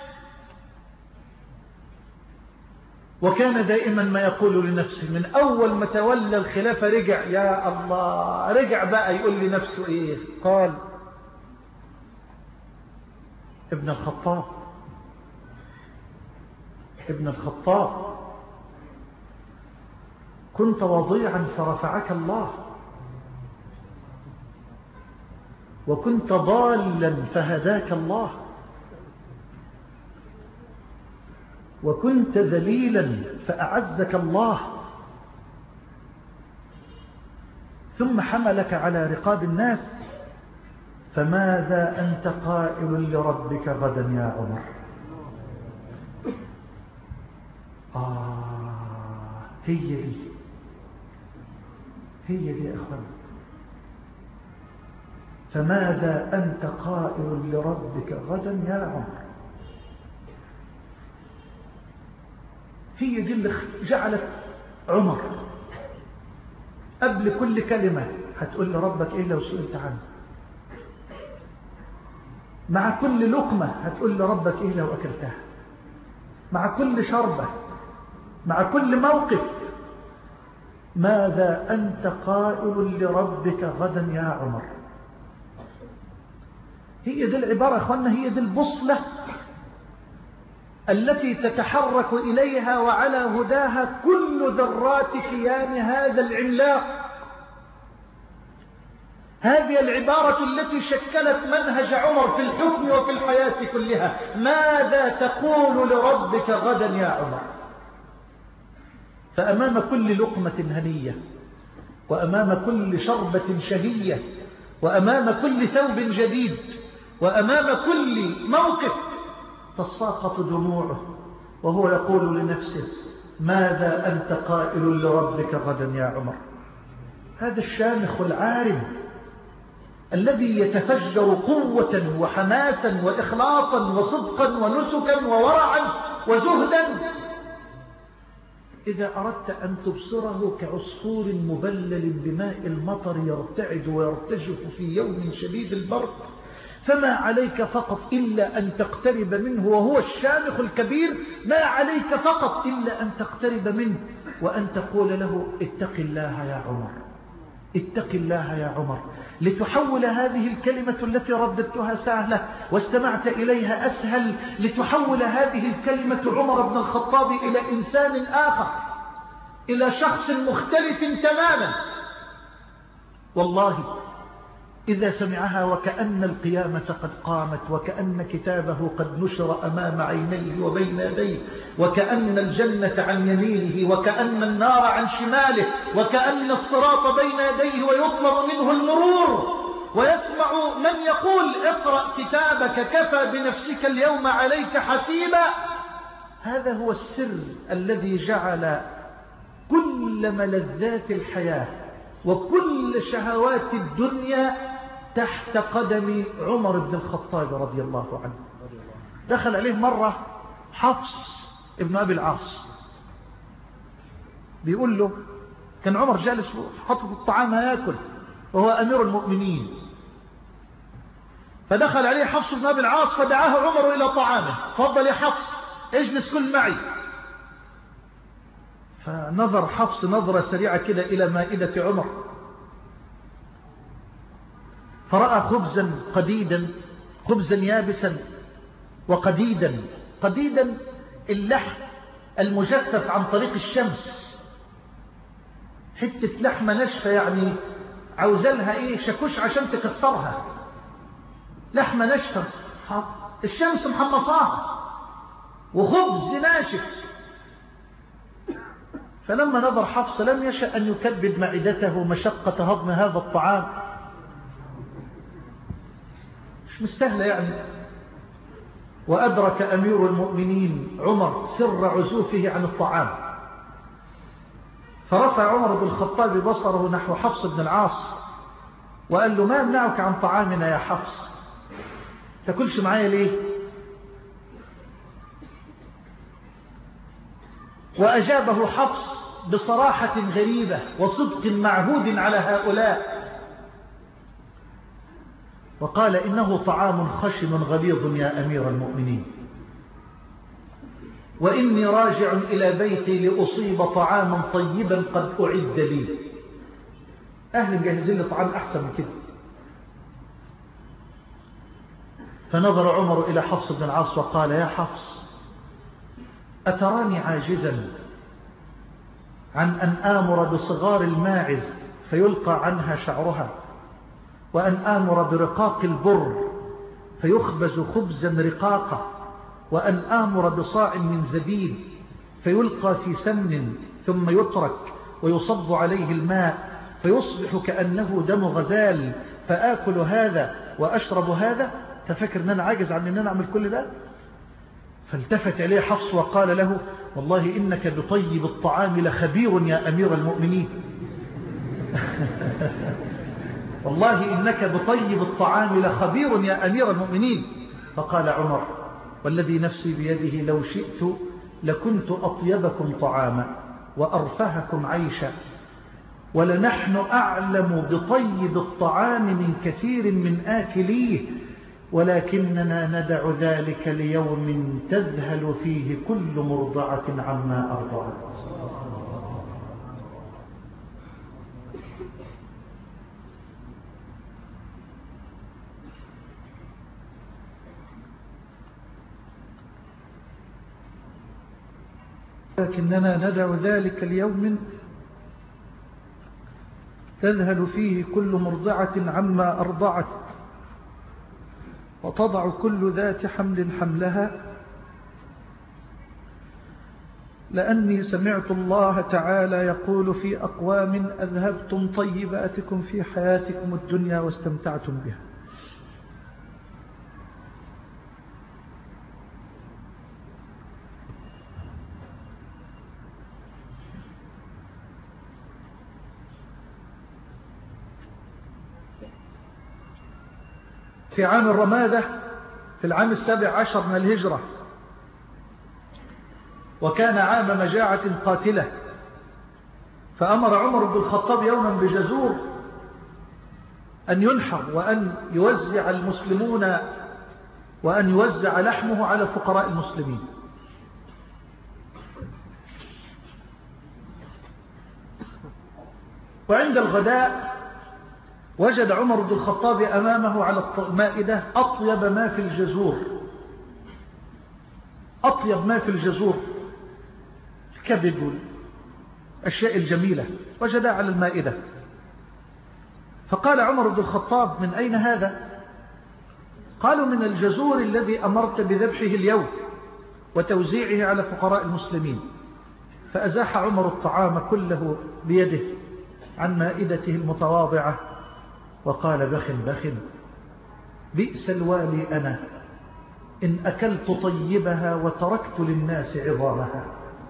وكان دائما ما يقول لنفسه من أول ما تولى الخلافة رجع، يا الله، رجع بقى يقول لنفسه إيه؟ قال ابن الخطاب ابن الخطاب كنت وضيعا فرفعك الله، وكنت ضالا فهداك الله، وكنت ذليلا فأعزك الله، ثم حملك على رقاب الناس، فماذا أنت قائل لربك غدا يا عمر؟ آه هي دي هي دي يا أخوان. فماذا أنت قائل لربك غدا يا عمر؟ هي دي اللي جعلت عمر قبل كل كلمة هتقول لربك إيه لو سئلت عنه، مع كل لقمة هتقول لربك إيه لو أكلتها، مع كل شربة، مع كل موقف، ماذا أنت قائل لربك غدا يا عمر؟ هي دي العبارة أخوانا، هي دي البصلة التي تتحرك إليها وعلى هداها كل ذرات كيان هذا العملاق. هذه العبارة التي شكلت منهج عمر في الحكم وفي الحياة كلها. ماذا تقول لربك غدا يا عمر؟ فأمام كل لقمة هنية، وأمام كل شربة شهية، وأمام كل ثوب جديد، وأمام كل موقف تساقط دموعه وهو يقول لنفسه ماذا أنت قائل لربك غدا يا عمر؟ هذا الشامخ العارم الذي يتفجر قوة وحماسا وإخلاصا وصدقا ونسكا وورعا وزهدا، إذا أردت أن تبصره كعصفور مبلل بماء المطر يرتعد ويرتجف في يوم شديد البرد، فما عليك فقط إلا أن تقترب منه، وهو الشامخ الكبير، ما عليك فقط إلا أن تقترب منه وأن تقول له اتق الله يا عمر، اتق الله يا عمر، لتحول هذه الكلمة التي رددتها سهلة واستمعت إليها أسهل، لتحول هذه الكلمة عمر بن الخطاب إلى إنسان آخر، إلى شخص مختلف تماما. والله إذا سمعها وكأن القيامة قد قامت، وكأن كتابه قد نشر أمام عينيه وبين يديه، وكأن الجنة عن يمينه، وكأن النار عن شماله، وكأن الصراط بين يديه ويطلب منه المرور، ويسمع من يقول اقرأ كتابك كفى بنفسك اليوم عليك حسيبا. هذا هو السر الذي جعل كل ملذات الحياة وكل شهوات الدنيا تحت قدم عمر بن الخطاب رضي الله عنه. دخل عليه مرة حفص ابن أبي العاص، بيقول له، كان عمر جالس حطت الطعام يأكل وهو أمير المؤمنين، فدخل عليه حفص بن أبي العاص فدعاه عمر إلى طعامه، فضل يا حفص اجلس كل معي. فنظر حفص نظرة سريعة كده إلى مائدة عمر، فرأى خبزا قديدا، خبزا يابسا وقديدا. قديدا اللحم المجفف عن طريق الشمس، حتة لحمة ناشفة يعني عاوزلها ايه شاكوش عشان تكسرها، لحمة ناشفة الشمس محمصاها، وخبز ناشف. فلما نظر حفص لم يشأ أن يكبد معدته مشقة هضم هذا الطعام، مش مستهلة يعني. وأدرك أمير المؤمنين عمر سر عزوفه عن الطعام، فرفع عمر بن الخطاب بصره نحو حفص بن العاص وقال له ما يمنعك عن طعامنا يا حفص، تاكلش معايا ليه؟ وأجابه حفص بصراحة غريبة وصدق معهود على هؤلاء، وقال إنه طعام خشن غليظ يا أمير المؤمنين، وإني راجع إلى بيتي لأصيب طعاما طيبا قد أعد لي. أهل مجهزين لي طعام أحسن من كده. فنظر عمر إلى حفص بن العاص وقال يا حفص أتراني عاجزا عن أن آمر بصغار الماعز فيلقى عنها شعرها، وأن آمر برقاق البر فيخبز خبزا رقاقا، وأن آمر بصاع من زبيب فيلقى في سمن ثم يترك ويصب عليه الماء فيصبح كأنه دم غزال، فآكل هذا وأشرب هذا؟ تفكر أن أنا عاجز عن أن أنا أعمل كل ده؟ فالتفت إليه حفص وقال له والله إنك بطيب الطعام لخبير يا أمير المؤمنين. والله إنك بطيب الطعام لخبير يا أمير المؤمنين. فقال عمر والذي نفسي بيده لو شئت لكنت أطيبكم طعاما وأرفهكم عيشا، ولنحن أعلم بطيب الطعام من كثير من آكليه، ولكننا ندع ذلك ليوم تذهل فيه كل مرضعة عما أرضعت. لكننا ندع ذلك اليوم تذهل فيه كل مرضعة عما أرضعت، وتضع كل ذات حمل حملها، لأني سمعت الله تعالى يقول في أقوام أذهبتم طيباتكم في حياتكم الدنيا واستمتعتم بها. في عام الرمادة في العام السابع عشر من الهجرة، وكان عام مجاعة قاتلة، فأمر عمر بن الخطاب يوما بجزور أن ينحر وأن يوزع المسلمون وأن يوزع لحمه على فقراء المسلمين. وعند الغداء وجد عمر بن الخطاب أمامه على المائدة أطيب ما في الجزور، أطيب ما في الجزور، الكبد والأشياء الجميلة وجدها على المائدة. فقال عمر بن الخطاب: من أين هذا؟ قالوا: من الجزور الذي أمرت بذبحه اليوم وتوزيعه على فقراء المسلمين. فأزاح عمر الطعام كله بيده عن مائدته المتواضعة وقال: بخ بخ، بئس الوالي أنا إن أكلت طيبها وتركت للناس عظامها.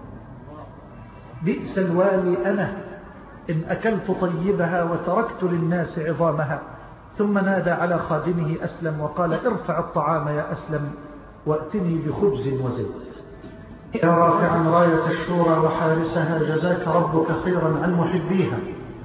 بئس الوالي أنا إن أكلت طيبها وتركت للناس عظامها. ثم نادى على خادمه أسلم وقال: ارفع الطعام يا أسلم وأتني بخبز وزيت. يا رافعا راية الشورى وحارسها، جزاك ربك خيرا عن محبيها.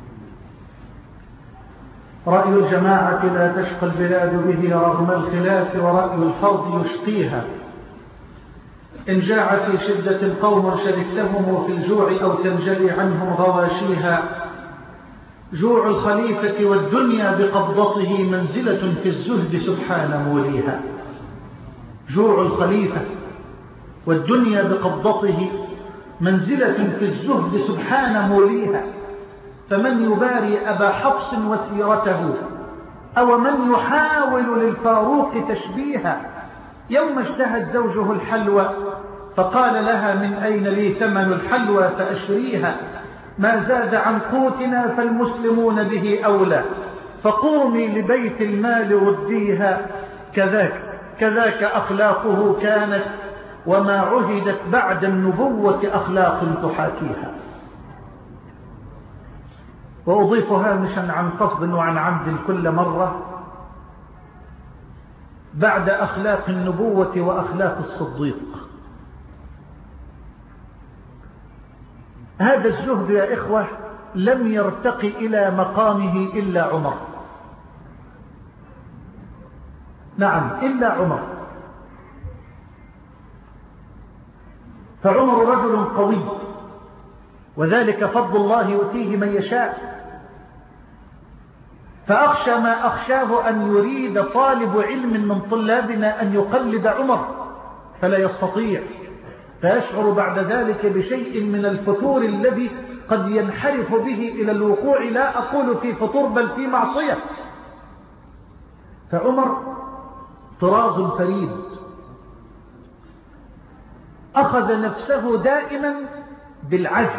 رأي الجماعة لا تشقى البلاد به رغم الخلاف، ورأي الفرد يشقيها. إن جاع في شدة قوم شركتهم في الجوع أو تنجلي عنهم غواشيها. جوع الخليفة والدنيا بقبضته منزلة في الزهد سبحان موليها. جوع الخليفة والدنيا بقبضته منزلة في الزهد سبحان موليها. فمن يباري أبا حفص وسيرته، أو من يحاول للفاروق تشبيها. يوم اشتهت زوجه الحلوى فقال لها: من أين لي ثمن الحلوى فأشريها؟ ما زاد عن قوتنا فالمسلمون به أولى، فقومي لبيت المال رديها. كذاك كذاك أخلاقه كانت، وما عهدت بعد النبوة أخلاق تحاكيها. وأضيف هامشا عن قصد وعن عمد كل مرة بعد أخلاق النبوة وأخلاق الصديق. هذا الزهد يا إخوة لم يرتقي إلى مقامه إلا عمر. نعم، إلا عمر. فعمر رجل قوي، وذلك فضل الله يؤتيه من يشاء. فأخشى ما أخشاه أن يريد طالب علم من طلابنا أن يقلد عمر فلا يستطيع، فيشعر بعد ذلك بشيء من الفتور الذي قد ينحرف به إلى الوقوع، لا أقول في فطور بل في معصية. فعمر طراز فريد، أخذ نفسه دائما بالعزم،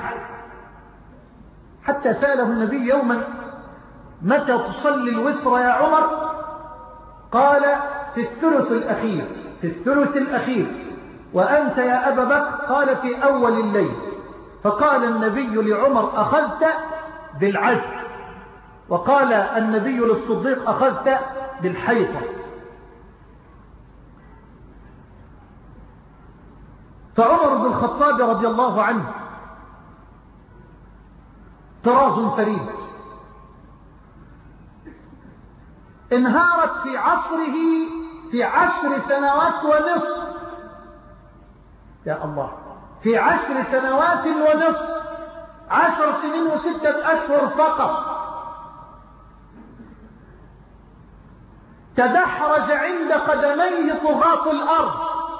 حتى سأله النبي يوما: متى تصلي الوتر يا عمر؟ قال: في الثلث الأخير. في الثلث الأخير. وأنت يا أبا بكر؟ قال: في أول الليل. فقال النبي لعمر: أخذت بالعزم. وقال النبي للصديق: أخذت بالحيطة. فعمر بن الخطاب رضي الله عنه طراز فريد، انهارت في عصره في عشر سنوات ونصف. يا الله، في عشر سنوات ونصف، عشر سنين وستة أشهر فقط، تدحرج عند قدميه طغاة الأرض،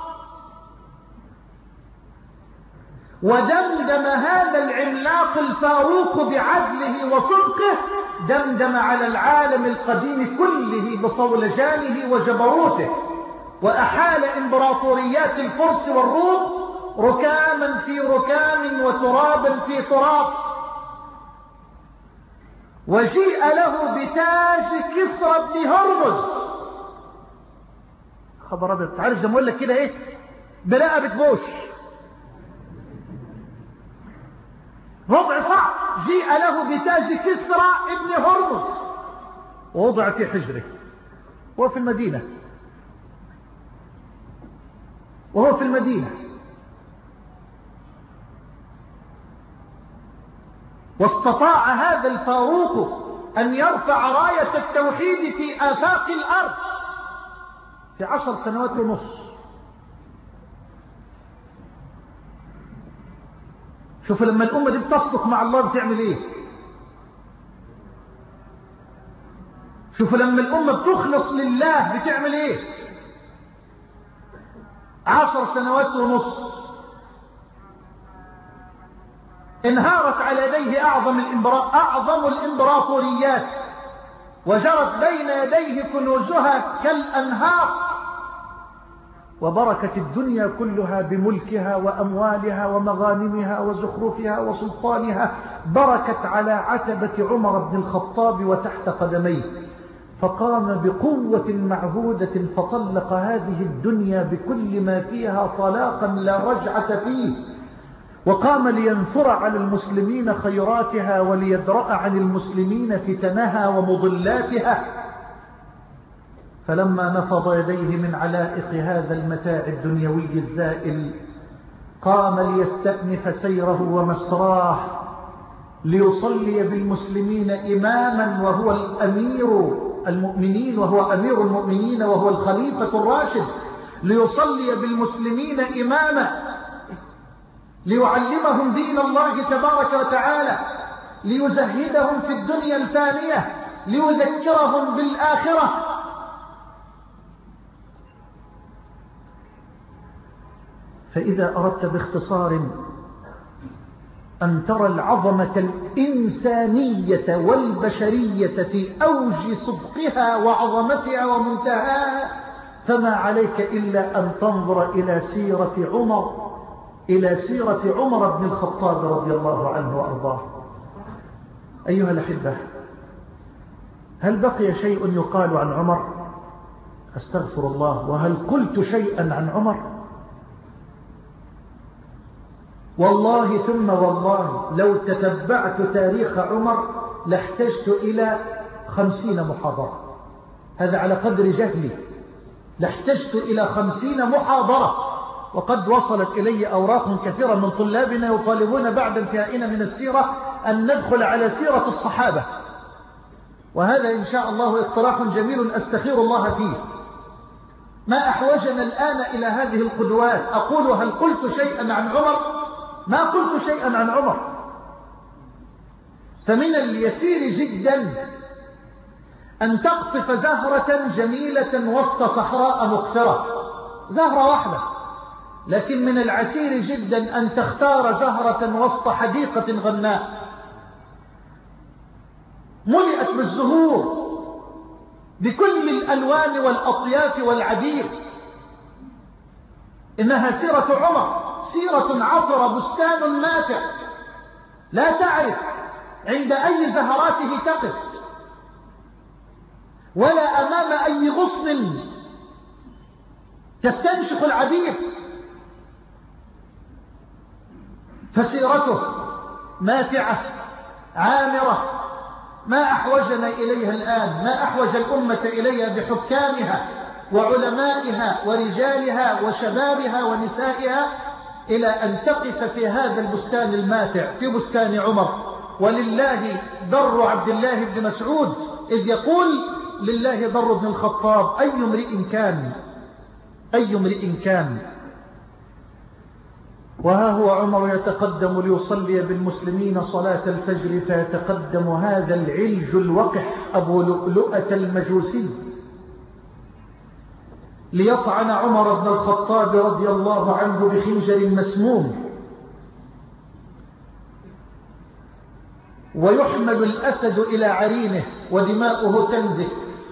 ودمدم هذا العملاق الفاروق بعدله وصدقه، دمدم على العالم القديم كله بصولجانه وجبروته، وأحال إمبراطوريات الفرس والروم ركاما في ركام وترابا في تراب. وجيء له بتاج كسرى بن هرمز. خبر أبيض، تعرف زي ما أقول لك كده إيه؟ برقبة بوش، وضع صعب. جيء له بتاج كسرى ابن هرمز ووضع في حجره وهو في المدينة وهو في المدينة واستطاع هذا الفاروق أن يرفع راية التوحيد في آفاق الأرض في عشر سنوات ونصف. شوف لما الأمة دي بتصدق مع الله بتعمل ايه. شوف لما الأمة بتخلص لله بتعمل ايه. عشر سنوات ونصف انهارت على يديه أعظم الإمبرا... أعظم الإمبراطوريات وجرت بين يديه كنوزها كالأنهار، وبركت الدنيا كلها بملكها وأموالها ومغانمها وزخرفها وسلطانها، بركت على عتبة عمر بن الخطاب وتحت قدميه، فقام بقوة معهودة فطلق هذه الدنيا بكل ما فيها طلاقا لا رجعة فيه، وقام لينثر على المسلمين خيراتها وليدرأ عن المسلمين فتنها ومضلاتها. فلما نفض يديه من علائق هذا المتاع الدنيوي الزائل قام ليستأنف سيره ومسراه، ليصلي بالمسلمين إماما وهو الأمير المؤمنين وهو أمير المؤمنين وهو الخليفة الراشد، ليصلي بالمسلمين إماما، ليعلمهم دين الله تبارك وتعالى، ليزهدهم في الدنيا الفانية، ليذكرهم بالآخرة. فإذا أردت باختصار أن ترى العظمة الإنسانية والبشرية في أوج صدقها وعظمتها ومنتهاها، فما عليك إلا أن تنظر إلى سيرة عمر إلى سيرة عمر بن الخطاب رضي الله عنه وأرضاه. أيها الأحبة، هل بقي شيء يقال عن عمر؟ أستغفر الله، وهل قلت شيئا عن عمر؟ والله ثم والله لو تتبعت تاريخ عمر لاحتجت إلى خمسين محاضرة، هذا على قدر جهلي، لاحتجت إلى خمسين محاضرة، وقد وصلت إلي أوراق كثيرة من طلابنا يطالبون بعد انتهائنا من السيرة أن ندخل على سيرة الصحابة، وهذا إن شاء الله اقتراح جميل أستخير الله فيه. ما أحوجنا الآن إلى هذه القدوات؟ أقول هل قلت شيئا عن عمر؟ ما قلت شيئا عن عمر. فمن اليسير جدا أن تقطف زهرة جميلة وسط صحراء مقفرة، زهرة واحدة، لكن من العسير جدا أن تختار زهرة وسط حديقة غناء ملئت بالزهور بكل الألوان والأطياف والعبير. إنها سيرة عمر، سيرة عطر، بستان نافع، لا تعرف عند أي زهراته تقف، ولا أمام أي غصن تستنشق العبير. فسيرته ماتعة عامرة، ما أحوجنا إليها الآن، ما أحوج الأمة إليها بحكامها وعلمائها ورجالها وشبابها ونسائها إلى أن تقف في هذا البستان الماتع، في بستان عمر. ولله در عبد الله بن مسعود إذ يقول لله در بن الخطاب أي امرئ كان أي امرئ كان. وها هو عمر يتقدم ليصلي بالمسلمين صلاة الفجر، فيتقدم هذا العلج الوقح أبو لؤلؤة المجوسي ليطعن عمر بن الخطاب رضي الله عنه بخنجر مسموم، ويحمل الأسد إلى عرينه ودماؤه تنزف.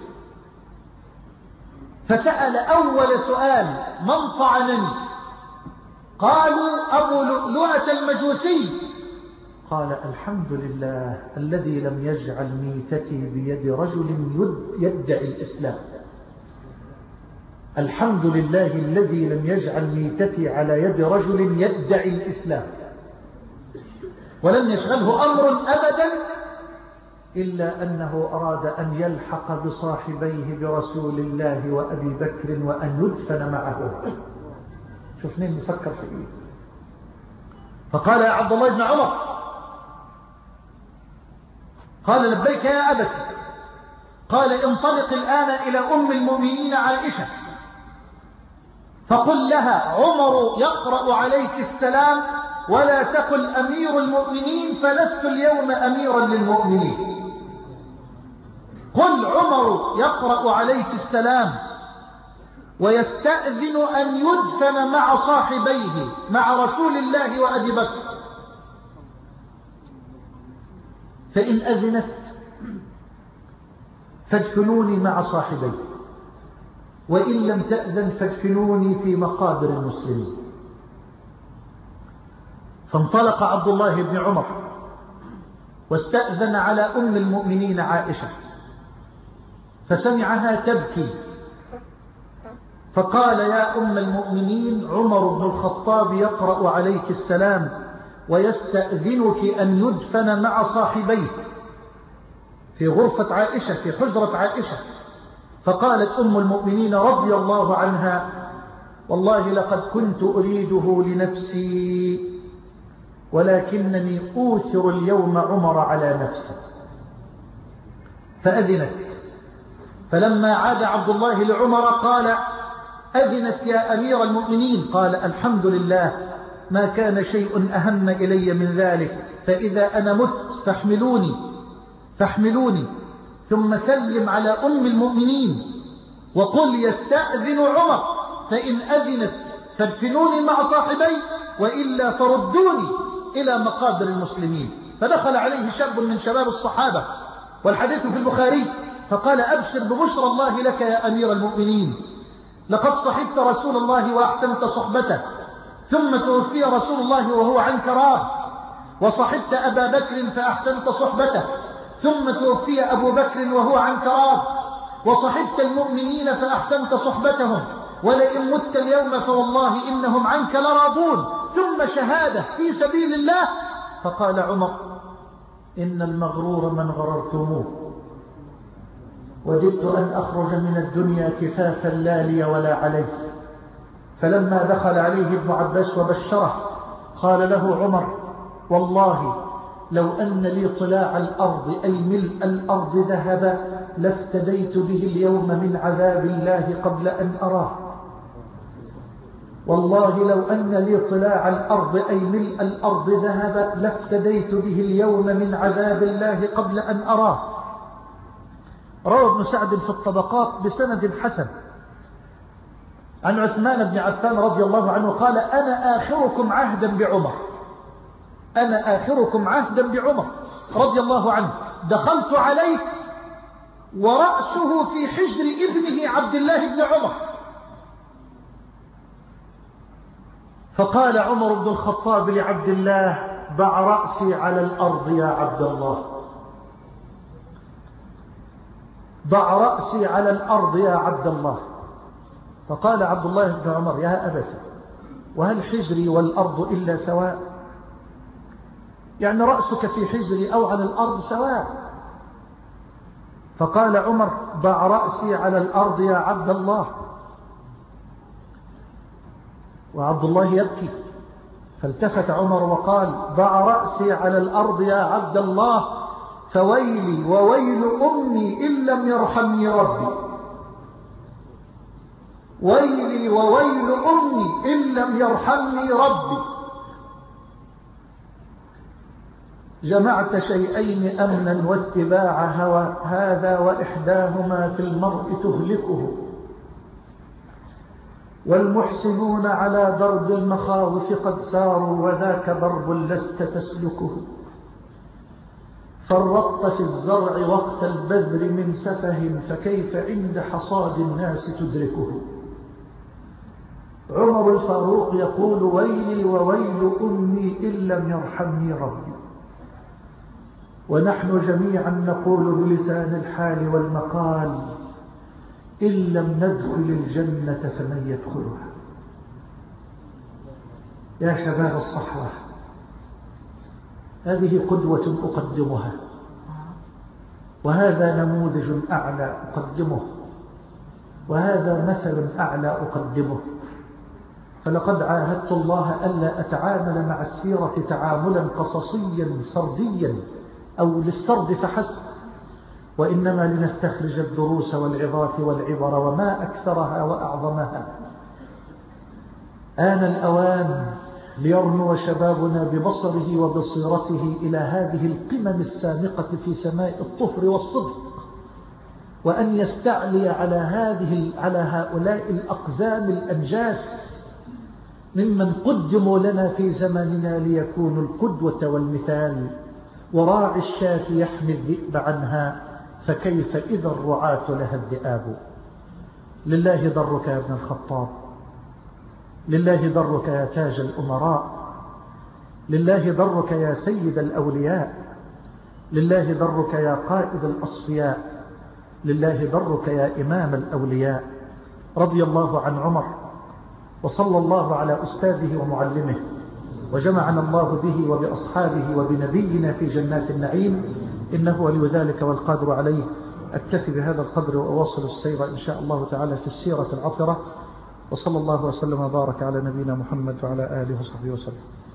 فسأل أول سؤال: من طعنني؟ قالوا أبو لؤلؤة المجوسي. قال: الحمد لله الذي لم يجعل ميتتي بيد رجل يدعي الإسلام، الحمد لله الذي لم يجعل ميتتي على يد رجل يدعي الإسلام. ولم يشغله أمر أبدا إلا أنه أراد أن يلحق بصاحبيه برسول الله وأبي بكر وأن يدفن معه. شوف مين مفكر في إيه. فقال: يا عبد الله بن عمر. قال: لبيك يا أبت. قال: انطلق الآن إلى أم المؤمنين عائشة فقل لها: عمر يقرأ عليك السلام ولا تقل أمير المؤمنين فلست اليوم أميرا للمؤمنين، قل عمر يقرأ عليك السلام ويستأذن أن يدفن مع صاحبيه مع رسول الله وأبي بكر، فإن أذنت فادفنوني مع صاحبي، وإن لم تأذن فادفنوني في مقابر المسلمين. فانطلق عبد الله بن عمر واستأذن على أم المؤمنين عائشة، فسمعها تبكي، فقال: يا أم المؤمنين، عمر بن الخطاب يقرأ عليك السلام ويستأذنك أن يدفن مع صاحبيه في غرفة عائشة، في حجرة عائشة. فقالت أم المؤمنين رضي الله عنها: والله لقد كنت أريده لنفسي، ولكنني أوثر اليوم عمر على نفسي. فأذنت. فلما عاد عبد الله لعمر قال: أذنت يا أمير المؤمنين؟ قال: الحمد لله، ما كان شيء أهم إلي من ذلك، فإذا أنا مت فاحملوني فاحملوني ثم سلم على أم المؤمنين وقل يستأذن عمر، فإن أذنت فادفنوني مع صاحبي، وإلا فردوني إلى مقابر المسلمين. فدخل عليه شاب من شباب الصحابة، والحديث في البخاري، فقال: أبشر ببشرى الله لك يا أمير المؤمنين، لقد صحبت رسول الله وأحسنت صحبته، ثم توفي رسول الله وهو عنك راض، وصحبت أبا بكر فأحسنت صحبته، ثم توفي أبو بكر وهو عنك راض، وصحبت المؤمنين فأحسنت صحبتهم، ولئن مت اليوم فوالله إنهم عنك لراضون، ثم شهادة في سبيل الله. فقال عمر: إن المغرور من غررتموه، وددت أن أخرج من الدنيا كفافا لا لي ولا علي. فلما دخل عليه ابن عباس وبشره قال له عمر: والله لو أن لي طلاع الأرض أي ملء الأرض ذهبا لافتديت به اليوم من عذاب الله قبل أن أراه. والله لو أن لي طلاع الأرض أي ملء الأرض ذهبا لافتديت به اليوم من عذاب الله قبل أن أراه. روى ابن سعد في الطبقات بسند حسن عن عثمان بن عفان رضي الله عنه قال: أنا آخركم عهدا بعمر، أنا آخركم عهدا بعمر رضي الله عنه، دخلت عليه ورأسه في حجر ابنه عبد الله بن عمر، فقال عمر بن الخطاب لعبد الله: ضع رأسي على الأرض يا عبد الله، ضع رأسي على الأرض يا عبد الله. فقال عبد الله بن عمر: يا أبت، وهل حجري والأرض إلا سواء؟ يعني رأسك في حجري أو على الأرض سواء. فقال عمر: ضع رأسي على الأرض يا عبد الله. وعبد الله يبكي، فالتفت عمر وقال: ضع رأسي على الأرض يا عبد الله، فويلي وويل أمي إن لم يرحمني ربي، ويلي وويل أمي إن لم يرحمني ربي. جمعت شيئين أمنا واتباع هوى، هذا وإحداهما في المرء تهلكه، والمحسنون على درب المخاوف قد ساروا، وذاك ضرب لست تسلكه. فرطت في الزرع وقت البذر من سفه، فكيف عند حصاد الناس تدركه. عمر الفاروق يقول: ويلي وويل أمي إن لم يرحمني ربي. ونحن جميعا نقول بلسان الحال والمقال: إن لم ندخل الجنة فمن يدخلها. يا شباب الصحوة، هذه قدوة أقدمها، وهذا نموذج أعلى أقدمه، وهذا مثل أعلى أقدمه. فلقد عاهدت الله ألا أتعامل مع السيرة تعاملا قصصيا سرديا أو للسرد فحسب، وإنما لنستخرج الدروس والعظات والعبر وما أكثرها وأعظمها. آن الأوان ليرنو شبابنا ببصره وبصيرته إلى هذه القمم السامقة في سماء الطهر والصدق، وأن يستعلي على هذه على هؤلاء الأقزام الأنجاس ممن قدموا لنا في زماننا ليكونوا القدوة والمثال. وراعي الشاة يحمي الذئب عنها، فكيف إذا الرعاة لها الذئاب. لله درك يا ابن الخطاب، لله درك يا تاج الأمراء، لله درك يا سيد الأولياء، لله درك يا قائد الأصفياء، لله درك يا إمام الأولياء. رضي الله عن عمر، وصلى الله على أستاذه ومعلمه، وجمعنا الله به وبأصحابه وبنبينا في جنات النعيم، إنه ولي ذلك والقادر عليه. أكتفي بهذا القدر وأواصل السير إن شاء الله تعالى في السيرة العطرة. وصلى الله وسلم وبارك على نبينا محمد وعلى آله وصحبه وسلم.